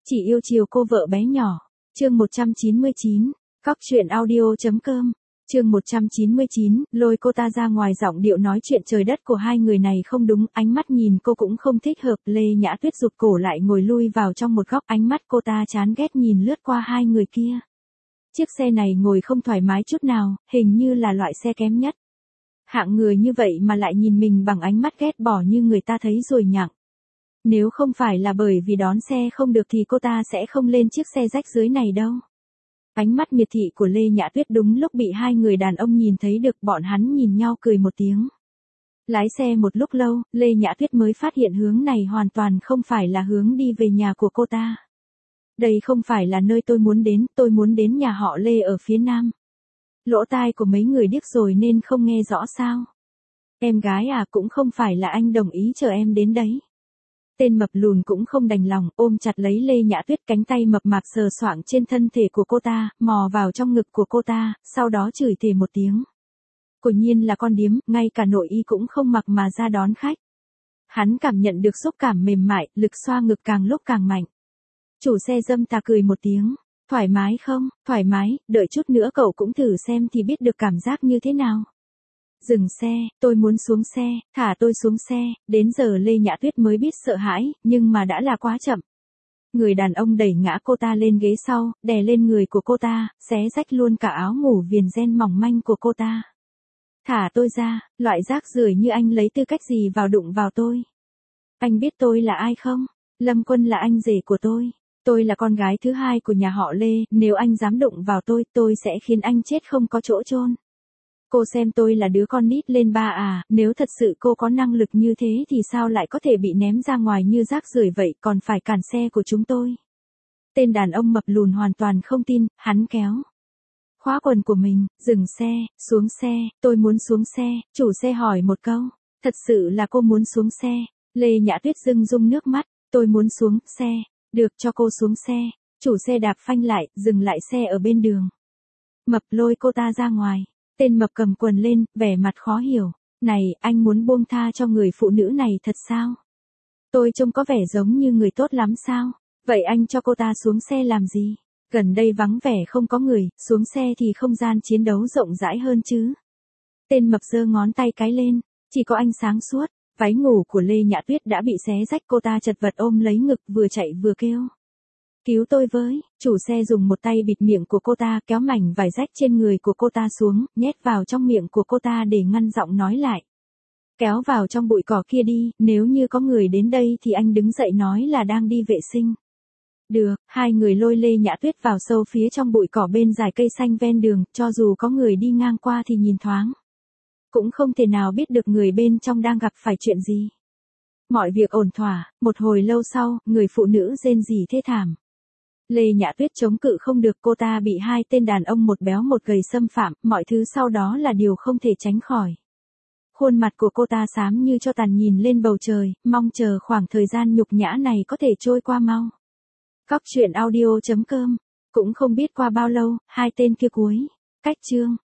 Chỉ yêu chiều cô vợ bé nhỏ. Chương 199. Cóc truyện audio.com. Chương 199, lôi cô ta ra ngoài, giọng điệu nói chuyện trời đất của hai người này không đúng, ánh mắt nhìn cô cũng không thích hợp. Lê Nhã Tuyết rụt cổ lại ngồi lui vào trong một góc, ánh mắt cô ta chán ghét nhìn lướt qua hai người kia. Chiếc xe này ngồi không thoải mái chút nào, hình như là loại xe kém nhất. Hạng người như vậy mà lại nhìn mình bằng ánh mắt ghét bỏ như người ta thấy rồi nhặng. Nếu không phải là bởi vì đón xe không được thì cô ta sẽ không lên chiếc xe rách rưới này đâu. Ánh mắt miệt thị của Lê Nhã Tuyết đúng lúc bị hai người đàn ông nhìn thấy được, bọn hắn nhìn nhau cười một tiếng. Lái xe một lúc lâu, Lê Nhã Tuyết mới phát hiện hướng này hoàn toàn không phải là hướng đi về nhà của cô ta. Đây không phải là nơi tôi muốn đến nhà họ Lê ở phía nam. Lỗ tai của mấy người điếc rồi nên không nghe rõ sao. Em gái à, cũng không phải là anh đồng ý chờ em đến đấy. Tên mập lùn cũng không đành lòng, ôm chặt lấy Lê Nhã Tuyết, cánh tay mập mạp sờ soạng trên thân thể của cô ta, mò vào trong ngực của cô ta, sau đó chửi thề một tiếng. Quả nhiên là con điếm, ngay cả nội y cũng không mặc mà ra đón khách. Hắn cảm nhận được xúc cảm mềm mại, lực xoa ngực càng lúc càng mạnh. Chủ xe dâm tà cười một tiếng, thoải mái không, thoải mái, đợi chút nữa cậu cũng thử xem thì biết được cảm giác như thế nào. Dừng xe, tôi muốn xuống xe, thả tôi xuống xe. Đến giờ Lê Nhã Tuyết mới biết sợ hãi, nhưng mà đã là quá chậm. Người đàn ông đẩy ngã cô ta lên ghế sau, đè lên người của cô ta, xé rách luôn cả áo ngủ viền ren mỏng manh của cô ta. Thả tôi ra, loại rác rưởi như anh lấy tư cách gì vào đụng vào tôi? Anh biết tôi là ai không? Lâm Quân là anh rể của tôi. Tôi là con gái thứ hai của nhà họ Lê, nếu anh dám đụng vào tôi sẽ khiến anh chết không có chỗ chôn. Cô xem tôi là đứa con nít lên ba à, nếu thật sự cô có năng lực như thế thì sao lại có thể bị ném ra ngoài như rác rưởi vậy, còn phải cản xe của chúng tôi. Tên đàn ông mập lùn hoàn toàn không tin, hắn kéo khóa quần của mình, dừng xe, xuống xe, tôi muốn xuống xe. Chủ xe hỏi một câu, thật sự là cô muốn xuống xe? Lê Nhã Tuyết rưng rưng nước mắt, tôi muốn xuống xe, được cho cô xuống xe. Chủ xe đạp phanh lại, dừng lại xe ở bên đường. Mập lôi cô ta ra ngoài. Tên mập cầm quần lên, vẻ mặt khó hiểu. Này, anh muốn buông tha cho người phụ nữ này thật sao? Tôi trông có vẻ giống như người tốt lắm sao? Vậy anh cho cô ta xuống xe làm gì? Gần đây vắng vẻ không có người, xuống xe thì không gian chiến đấu rộng rãi hơn chứ. Tên mập giơ ngón tay cái lên, chỉ có anh sáng suốt. Váy ngủ của Lê Nhã Tuyết đã bị xé rách, cô ta chật vật ôm lấy ngực, vừa chạy vừa kêu. Cứu tôi với. Chủ xe dùng một tay bịt miệng của cô ta, kéo mảnh vải rách trên người của cô ta xuống, nhét vào trong miệng của cô ta để ngăn giọng nói lại. Kéo vào trong bụi cỏ kia đi, nếu như có người đến đây thì anh đứng dậy nói là đang đi vệ sinh. Được, hai người lôi Lê Nhã Tuyết vào sâu phía trong bụi cỏ bên dải cây xanh ven đường, cho dù có người đi ngang qua thì nhìn thoáng. Cũng không thể nào biết được người bên trong đang gặp phải chuyện gì. Mọi việc ổn thỏa, một hồi lâu sau, người phụ nữ rên rỉ thê thảm. Lê Nhã Tuyết chống cự không được, cô ta bị hai tên đàn ông một béo một gầy xâm phạm, mọi thứ sau đó là điều không thể tránh khỏi. Khuôn mặt của cô ta xám như cho tàn nhìn lên bầu trời, mong chờ khoảng thời gian nhục nhã này có thể trôi qua mau. Cóc truyện audio.com. Cũng không biết qua bao lâu, hai tên kia cuối cách chương.